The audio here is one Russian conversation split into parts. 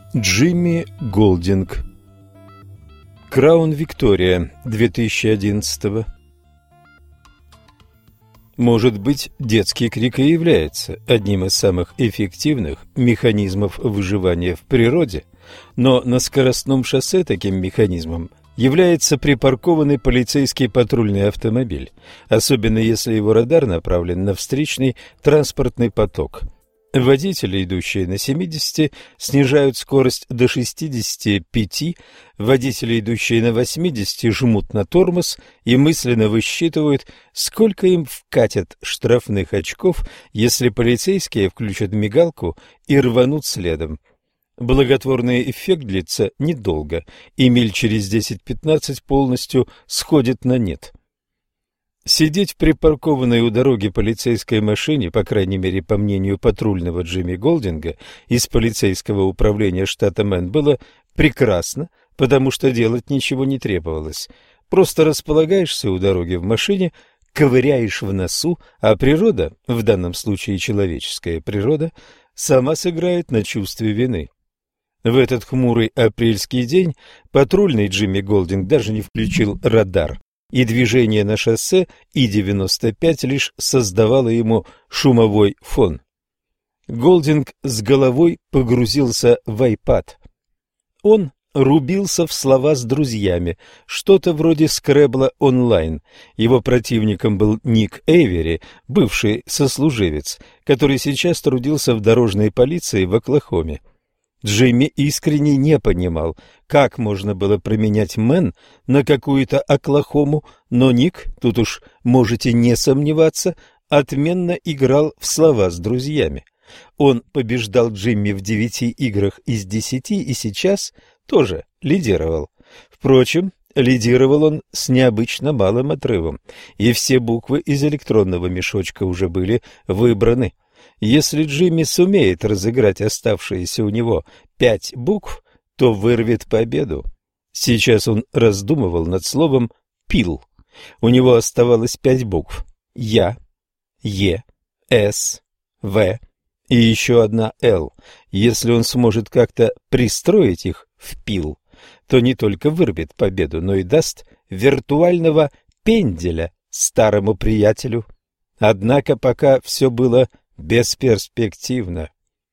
Джимми Голдинг. Краун Виктория 2011. Может быть, детский крик и является одним из самых эффективных механизмов выживания в природе, но на скоростном шоссе таким механизмом является припаркованный полицейский патрульный автомобиль, особенно если его радар направлен на встречный транспортный поток. Водители, идущие на 70, снижают скорость до 65, водители, идущие на 80, жмут на тормоз и мысленно высчитывают, сколько им вкатят штрафных очков, если полицейские включат мигалку и рванут следом. Благотворный эффект длится недолго, и миль через 10-15 полностью сходит на нет. Сидеть в припаркованной у дороги полицейской машине, по крайней мере, по мнению патрульного Джимми Голдинга из полицейского управления штата Мэн, было прекрасно, потому что делать ничего не требовалось. Просто располагаешься у дороги в машине, ковыряешь в носу, а природа, в данном случае человеческая природа, сама сыграет на чувстве вины. В этот хмурый апрельский день патрульный Джимми Голдинг даже не включил радар, и движение на шоссе И-95 лишь создавало ему шумовой фон. Голдинг с головой погрузился в iPad. Он рубился в слова с друзьями, что-то вроде скребла онлайн. Его противником был Ник Эйвери, бывший сослуживец, который сейчас трудился в дорожной полиции в Оклахоме. Джимми искренне не понимал, как можно было променять Мэн на какую-то Оклахому, но Ник, тут уж можете не сомневаться, отменно играл в слова с друзьями. Он побеждал Джимми в 9 играх из 10 и сейчас тоже лидировал. Впрочем, лидировал он с необычно малым отрывом, и все буквы из электронного мешочка уже были выбраны. Если Джимми сумеет разыграть оставшиеся у него 5 букв, то вырвет победу. Сейчас он раздумывал над словом «пил». У него оставалось 5 букв: Я, Е, С, В и еще одна Л. Если он сможет как-то пристроить их в «пил», то не только вырвет победу, но и даст виртуального пенделя старому приятелю. Однако пока все было бесперспективно.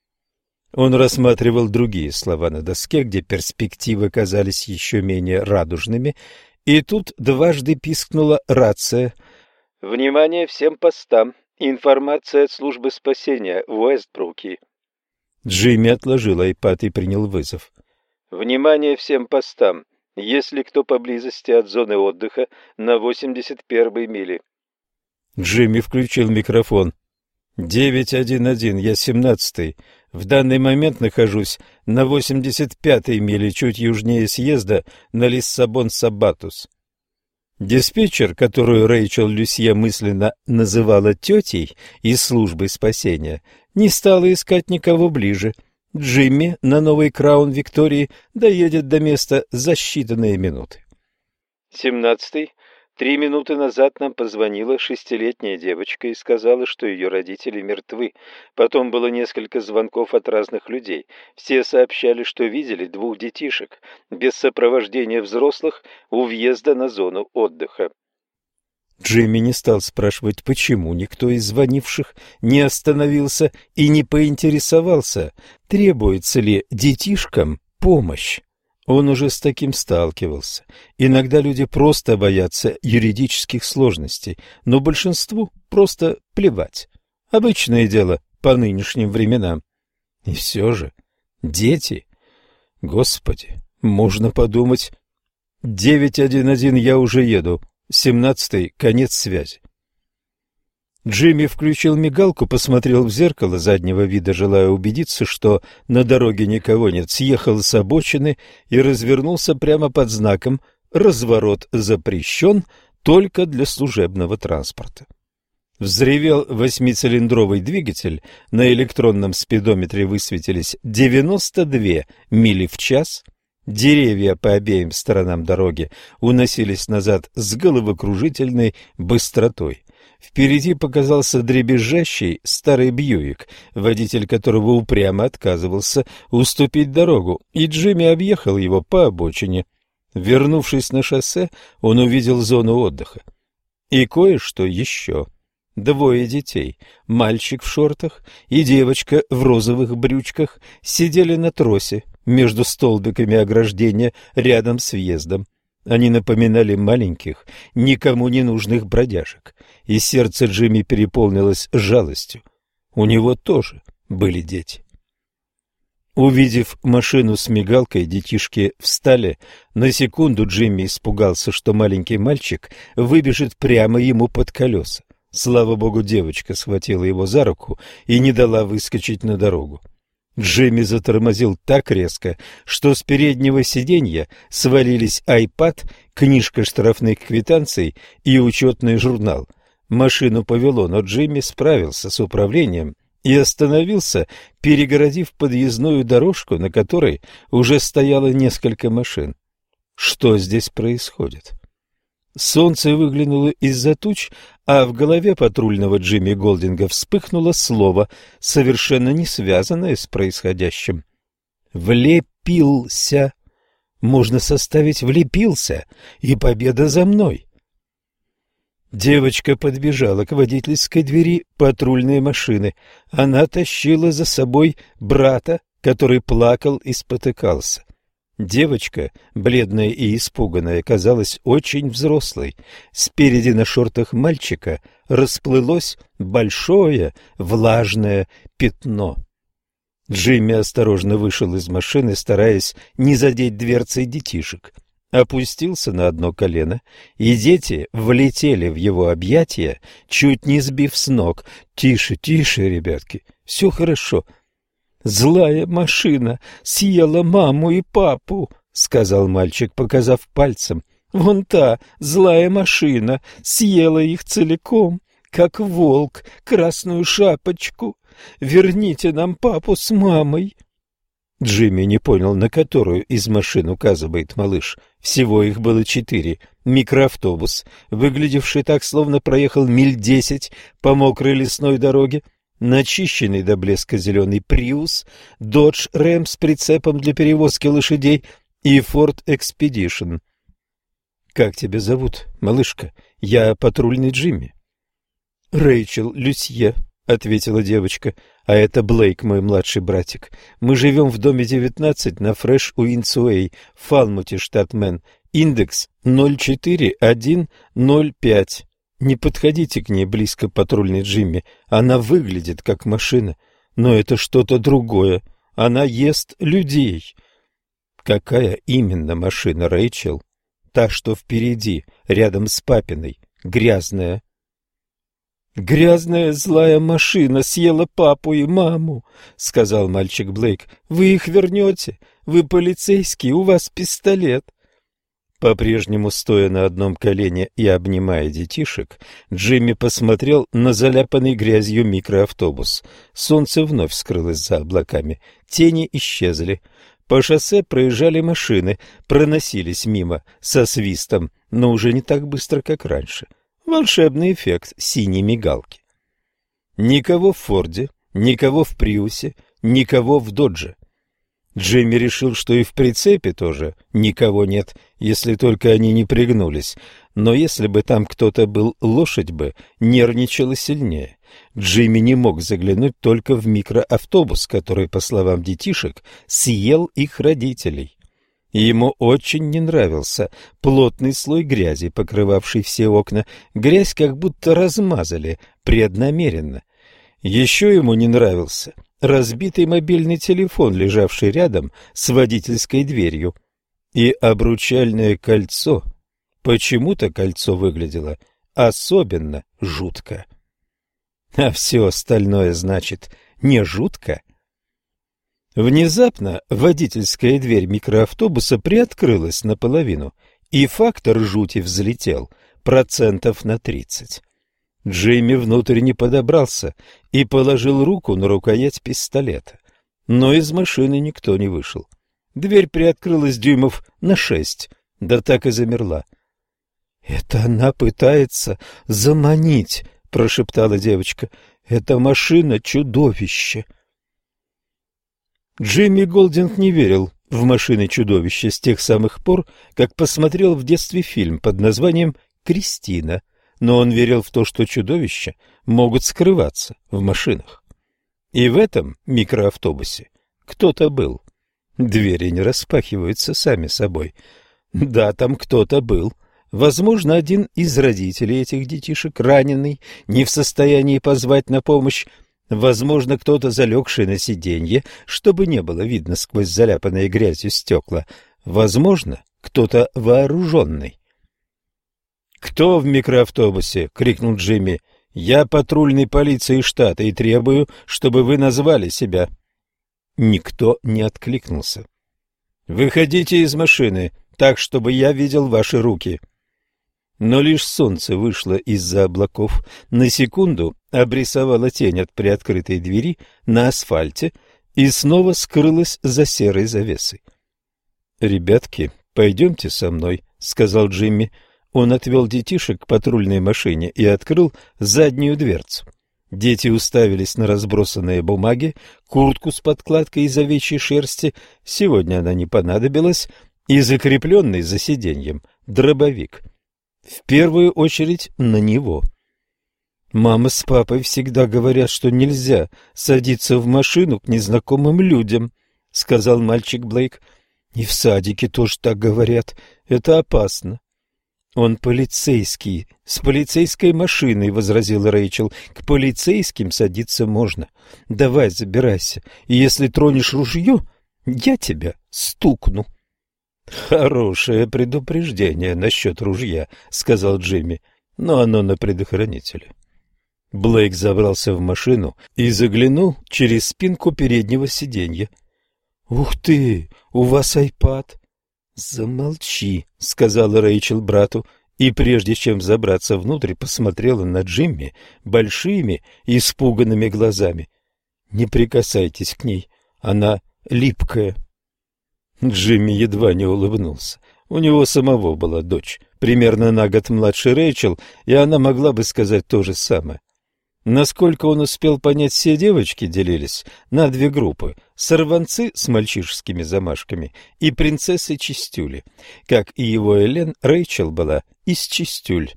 Он рассматривал другие слова на доске, где перспективы казались еще менее радужными, и тут дважды пискнула рация. «Внимание всем постам! Информация от службы спасения в Уэстбруке». Джимми отложил iPad и принял вызов. «Внимание всем постам! Есть ли кто поблизости от зоны отдыха на 81-й миле?» Джимми включил микрофон. 911, я 17-й. В данный момент нахожусь на 85-й миле, чуть южнее съезда на Лиссабон-Сабатус. Диспетчер, которую Рэйчел Люсье мысленно называла тетей из службы спасения, не стала искать никого ближе. Джимми на новый Краун Виктории доедет до места за считанные минуты. 17-й. 3 минуты назад нам позвонила 6-летняя девочка и сказала, что ее родители мертвы. Потом было несколько звонков от разных людей. Все сообщали, что видели 2 детишек без сопровождения взрослых у въезда на зону отдыха. Джимми не стал спрашивать, почему никто из звонивших не остановился и не поинтересовался, требуется ли детишкам помощь. Он уже с таким сталкивался. Иногда люди просто боятся юридических сложностей, но большинству просто плевать. Обычное дело по нынешним временам. И все же дети... Господи, можно подумать... 911, я уже еду. 17-й, конец связи. Джимми включил мигалку, посмотрел в зеркало заднего вида, желая убедиться, что на дороге никого нет, съехал с обочины и развернулся прямо под знаком «Разворот запрещен только для служебного транспорта». Взревел 8-цилиндровый двигатель, на электронном спидометре высветились 92 мили в час, деревья по обеим сторонам дороги уносились назад с головокружительной быстротой. Впереди показался дребезжащий старый Бьюик, водитель которого упрямо отказывался уступить дорогу, и Джимми объехал его по обочине. Вернувшись на шоссе, он увидел зону отдыха. И кое-что еще. 2 детей, мальчик в шортах и девочка в розовых брючках, сидели на тросе между столбиками ограждения рядом с въездом. Они напоминали маленьких, никому не нужных бродяжек, и сердце Джимми переполнилось жалостью. У него тоже были дети. Увидев машину с мигалкой, детишки встали. На секунду Джимми испугался, что маленький мальчик выбежит прямо ему под колеса. Слава богу, девочка схватила его за руку и не дала выскочить на дорогу. Джимми затормозил так резко, что с переднего сиденья свалились iPad, книжка штрафных квитанций и учетный журнал. Машину повело, но Джимми справился с управлением и остановился, перегородив подъездную дорожку, на которой уже стояло несколько машин. Что здесь происходит? Солнце выглянуло из-за туч, а в голове патрульного Джимми Голдинга вспыхнуло слово, совершенно не связанное с происходящим. «Влепился». Можно составить «влепился», и победа за мной. Девочка подбежала к водительской двери патрульной машины. Она тащила за собой брата, который плакал и спотыкался. Девочка, бледная и испуганная, казалась очень взрослой. Спереди на шортах мальчика расплылось большое влажное пятно. Джимми осторожно вышел из машины, стараясь не задеть дверцей детишек. Опустился на одно колено, и дети влетели в его объятия, чуть не сбив с ног. «Тише, тише, ребятки, все хорошо». «Злая машина съела маму и папу», — сказал мальчик, показав пальцем. «Вон та злая машина съела их целиком, как волк, красную шапочку. Верните нам папу с мамой». Джимми не понял, на которую из машин указывает малыш. Всего их было 4. Микроавтобус, выглядевший так, словно проехал миль 10 по мокрой лесной дороге, начищенный до блеска зеленый Prius, Dodge Ram с прицепом для перевозки лошадей и Ford Expedition. «Как тебя зовут, малышка? Я патрульный Джимми». «Рэйчел Люсье», — ответила девочка, — «а это Блейк, мой младший братик. Мы живем в доме 19 на Фрэш-Уинсуэй, в Фалмуте, штат Мэн. Индекс 04105. Не подходите к ней близко, патрульный Джимми. Она выглядит как машина, но это что-то другое. Она ест людей». «Какая именно машина, Рэйчел?» «Та, что впереди, рядом с папиной, грязная». «Грязная злая машина съела папу и маму», — сказал мальчик Блейк. «Вы их вернете? Вы полицейский, у вас пистолет». По-прежнему стоя на одном колене и обнимая детишек, Джимми посмотрел на заляпанный грязью микроавтобус. Солнце вновь скрылось за облаками, тени исчезли. По шоссе проезжали машины, проносились мимо со свистом, но уже не так быстро, как раньше. Волшебный эффект синей мигалки. Никого в Форде, никого в Приусе, никого в Додже. Джимми решил, что и в прицепе тоже никого нет, если только они не пригнулись. Но если бы там кто-то был, лошадь бы нервничала сильнее. Джимми не мог заглянуть только в микроавтобус, который, по словам детишек, съел их родителей. Ему очень не нравился плотный слой грязи, покрывавший все окна. Грязь как будто размазали преднамеренно. Еще ему не нравился разбитый мобильный телефон, лежавший рядом с водительской дверью. И обручальное кольцо. Почему-то кольцо выглядело особенно жутко. А все остальное, значит, не жутко. Внезапно водительская дверь микроавтобуса приоткрылась наполовину, и фактор жути взлетел 30%. Джимми внутрь не подобрался и положил руку на рукоять пистолета. Но из машины никто не вышел. Дверь приоткрылась дюймов на 6, да так и замерла. «Это она пытается заманить — прошептала девочка. «Это машина-чудовище». Джимми Голдинг не верил в машины-чудовища с тех самых пор, как посмотрел в детстве фильм под названием «Кристина», но он верил в то, что чудовища могут скрываться в машинах. И в этом микроавтобусе кто-то был. Двери не распахиваются сами собой. Да, там кто-то был. Возможно, один из родителей этих детишек, раненый, не в состоянии позвать на помощь. Возможно, кто-то, залегший на сиденье, чтобы не было видно сквозь заляпанные грязью стекла. Возможно, кто-то вооруженный. «Кто в микроавтобусе?» — крикнул Джимми. «Я патрульной полиции штата и требую, чтобы вы назвали себя». Никто не откликнулся. «Выходите из машины, так, чтобы я видел ваши руки». Но лишь солнце вышло из-за облаков, на секунду обрисовало тень от приоткрытой двери на асфальте и снова скрылось за серой завесой. «Ребятки, пойдемте со мной», — сказал Джимми. Он отвел детишек к патрульной машине и открыл заднюю дверцу. Дети уставились на разбросанные бумаги, куртку с подкладкой из овечьей шерсти, сегодня она не понадобилась, и закрепленный за сиденьем дробовик. В первую очередь на него. «Мама с папой всегда говорят, что нельзя садиться в машину к незнакомым людям», — сказал мальчик Блейк. «И в садике тоже так говорят. Это опасно». «Он полицейский, с полицейской машиной», — возразила Рэйчел. «К полицейским садиться можно. Давай, забирайся, и если тронешь ружье, я тебя стукну». «Хорошее предупреждение насчет ружья», — сказал Джимми, — «но оно на предохранителе». Блейк забрался в машину и заглянул через спинку переднего сиденья. «Ух ты, у вас айпад!» «Замолчи», — сказала Рэйчел брату, и прежде чем забраться внутрь, посмотрела на Джимми большими испуганными глазами. «Не прикасайтесь к ней, она липкая». Джимми едва не улыбнулся. У него самого была дочь, примерно на год младше Рэйчел, и она могла бы сказать то же самое. Насколько он успел понять, все девочки делились на две группы – сорванцы с мальчишескими замашками и принцессы-чистюли. Как и его Элен, Рэйчел была из чистюль.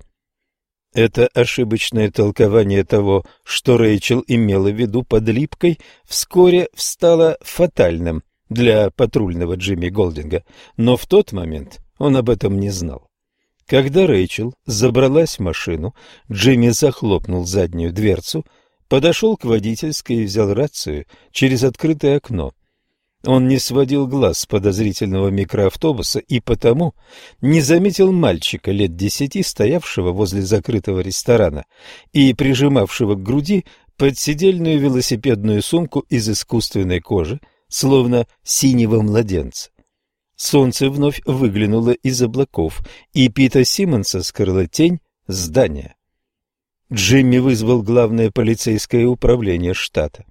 Это ошибочное толкование того, что Рэйчел имела в виду под липкой, вскоре стало фатальным для патрульного Джимми Голдинга, но в тот момент он об этом не знал. Когда Рэйчел забралась в машину, Джимми захлопнул заднюю дверцу, подошел к водительской и взял рацию через открытое окно. Он не сводил глаз с подозрительного микроавтобуса и потому не заметил мальчика лет 10, стоявшего возле закрытого ресторана и прижимавшего к груди подседельную велосипедную сумку из искусственной кожи, словно синего младенца. Солнце вновь выглянуло из облаков, и Пита Симмонса скрыла тень здания. Джимми вызвал главное полицейское управление штата.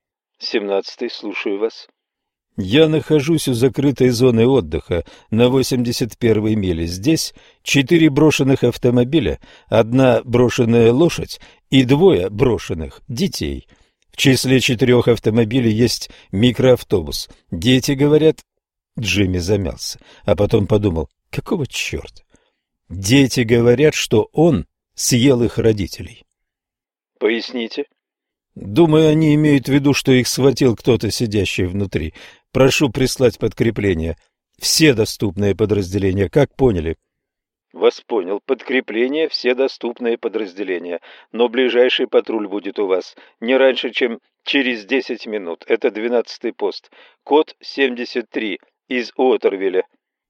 17-й, слушаю вас. Я нахожусь у закрытой зоны отдыха на 81-й миле. Здесь 4 брошенных автомобиля, 1 брошенная лошадь и 2 брошенных детей. В числе 4 автомобилей есть микроавтобус. Дети говорят... Джимми замялся, а потом подумал, какого черта? Дети говорят, что он съел их родителей. Поясните. Думаю, они имеют в виду, что их схватил кто-то, сидящий внутри. Прошу прислать подкрепление. Все доступные подразделения, как поняли? Вас понял. Подкрепление, все доступные подразделения. Но ближайший патруль будет у вас не раньше, чем через 10 минут. Это 12-й пост. Код 73. Из Уотервилля.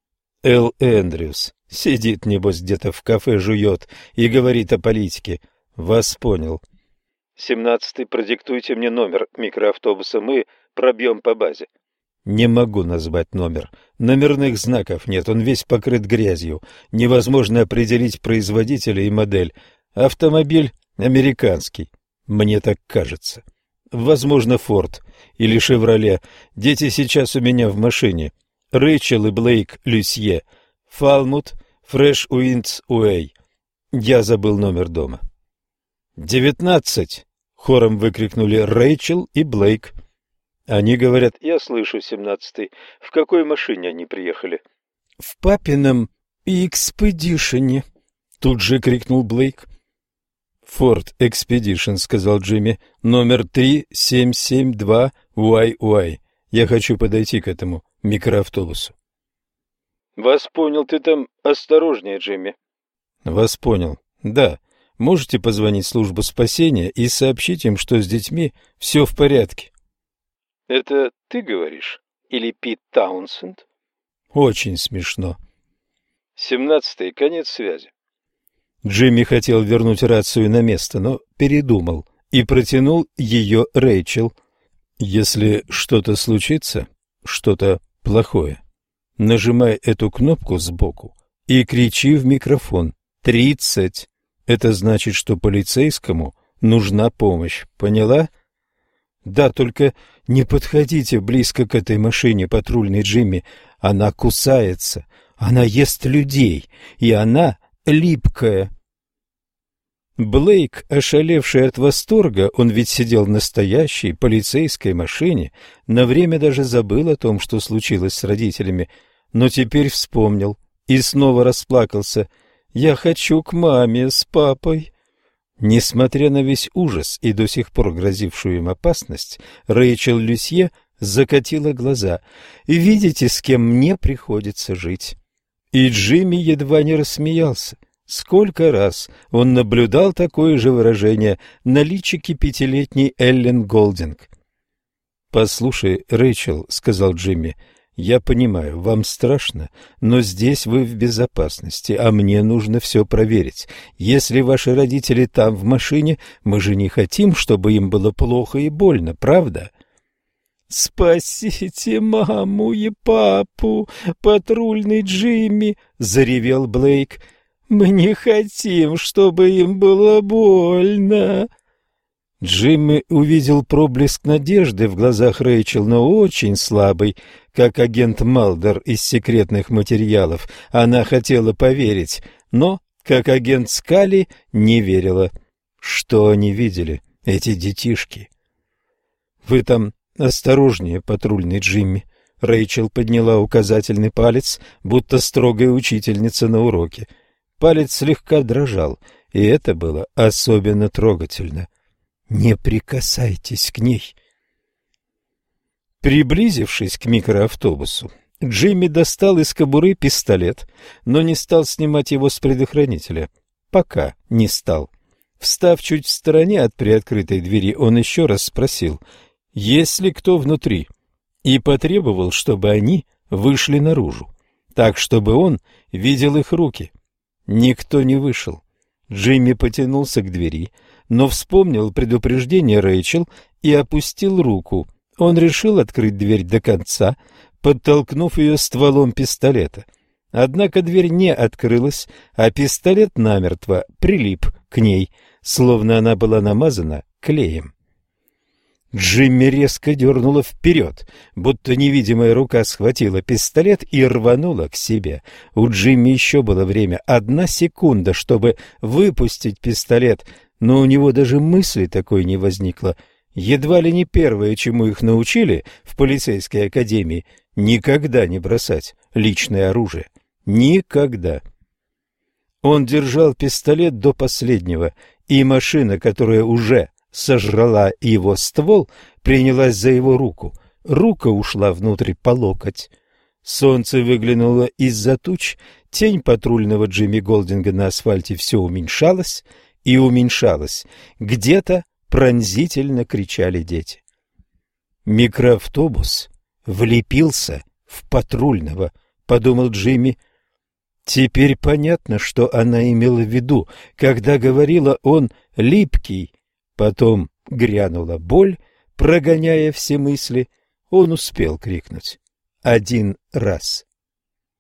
Эл Эндрюс сидит, небось, где-то в кафе, жует и говорит о политике. Вас понял. 17-й, продиктуйте мне номер микроавтобуса, мы пробьем по базе. Не могу назвать номер. Номерных знаков нет, он весь покрыт грязью. Невозможно определить производителя и модель. Автомобиль американский, мне так кажется. Возможно, Форд или Шевроле. Дети сейчас у меня в машине. Рэйчел и Блейк Люсье, Фалмут, Фреш Уиндс Уэй. Я забыл номер дома. 19! Хором выкрикнули Рэйчел и Блейк. Они говорят: «Я слышу, 17-й. В какой машине они приехали?» «В папином экспедишене», — тут же крикнул Блейк. «Форд Экспедишн», — сказал Джимми, — «номер 3772 YY. Я хочу подойти к этому микроавтобусу». «Вас понял, ты там осторожнее, Джимми». «Вас понял. Да. Можете позвонить в службу спасения и сообщить им, что с детьми все в порядке». «Это ты говоришь? Или Пит Таунсенд?» «Очень смешно». 17-й, конец связи. Джимми хотел вернуть рацию на место, но передумал и протянул ее Рэйчел. «Если что-то случится, что-то плохое, нажимай эту кнопку сбоку и кричи в микрофон. 30. Это значит, что полицейскому нужна помощь. Поняла?» «Да, только не подходите близко к этой машине, патрульный Джимми. Она кусается, она ест людей, и она липкая». Блейк, ошалевший от восторга, он ведь сидел в настоящей полицейской машине, на время даже забыл о том, что случилось с родителями, но теперь вспомнил и снова расплакался. «Я хочу к маме с папой». Несмотря на весь ужас и до сих пор грозившую им опасность, Рэйчел Люсье закатила глаза. «Видите, с кем мне приходится жить?» И Джимми едва не рассмеялся. Сколько раз он наблюдал такое же выражение на личике пятилетней Эллен Голдинг. «Послушай, Рэйчел», — сказал Джимми, — «я понимаю, вам страшно, но здесь вы в безопасности, а мне нужно все проверить. Если ваши родители там в машине, мы же не хотим, чтобы им было плохо и больно, правда?» «Спасите маму и папу, патрульный Джимми!» — заревел Блейк. «Мы не хотим, чтобы им было больно!» Джимми увидел проблеск надежды в глазах Рэйчел, но очень слабый, как агент Малдер из секретных материалов. Она хотела поверить, но, как агент Скали, не верила. Что они видели, эти детишки? «Вы там осторожнее, патрульный Джимми». Рэйчел подняла указательный палец, будто строгая учительница на уроке. Палец слегка дрожал, и это было особенно трогательно. «Не прикасайтесь к ней». Приблизившись к микроавтобусу, Джимми достал из кобуры пистолет, но не стал снимать его с предохранителя. Пока не стал. Встав чуть в стороне от приоткрытой двери, он еще раз спросил, есть ли кто внутри, и потребовал, чтобы они вышли наружу, так, чтобы он видел их руки. Никто не вышел. Джимми потянулся к двери, но вспомнил предупреждение Рэйчел и опустил руку. Он решил открыть дверь до конца, подтолкнув ее стволом пистолета. Однако дверь не открылась, а пистолет намертво прилип к ней, словно она была намазана клеем. Джимми резко дернула вперед, будто невидимая рука схватила пистолет и рванула к себе. У Джимми еще было время, 1 секунда, чтобы выпустить пистолет, но у него даже мысли такой не возникло. Едва ли не первое, чему их научили в полицейской академии, никогда не бросать личное оружие. Никогда. Он держал пистолет до последнего, и машина, которая уже сожрала его ствол, принялась за его руку. Рука ушла внутрь по локоть. Солнце выглянуло из-за туч, тень патрульного Джимми Голдинга на асфальте все уменьшалась и уменьшалась. Где-то пронзительно кричали дети. Микроавтобус влепился в патрульного, подумал Джимми. Теперь понятно, что она имела в виду, когда говорила «он липкий». Потом грянула боль, прогоняя все мысли. Он успел крикнуть 1 раз.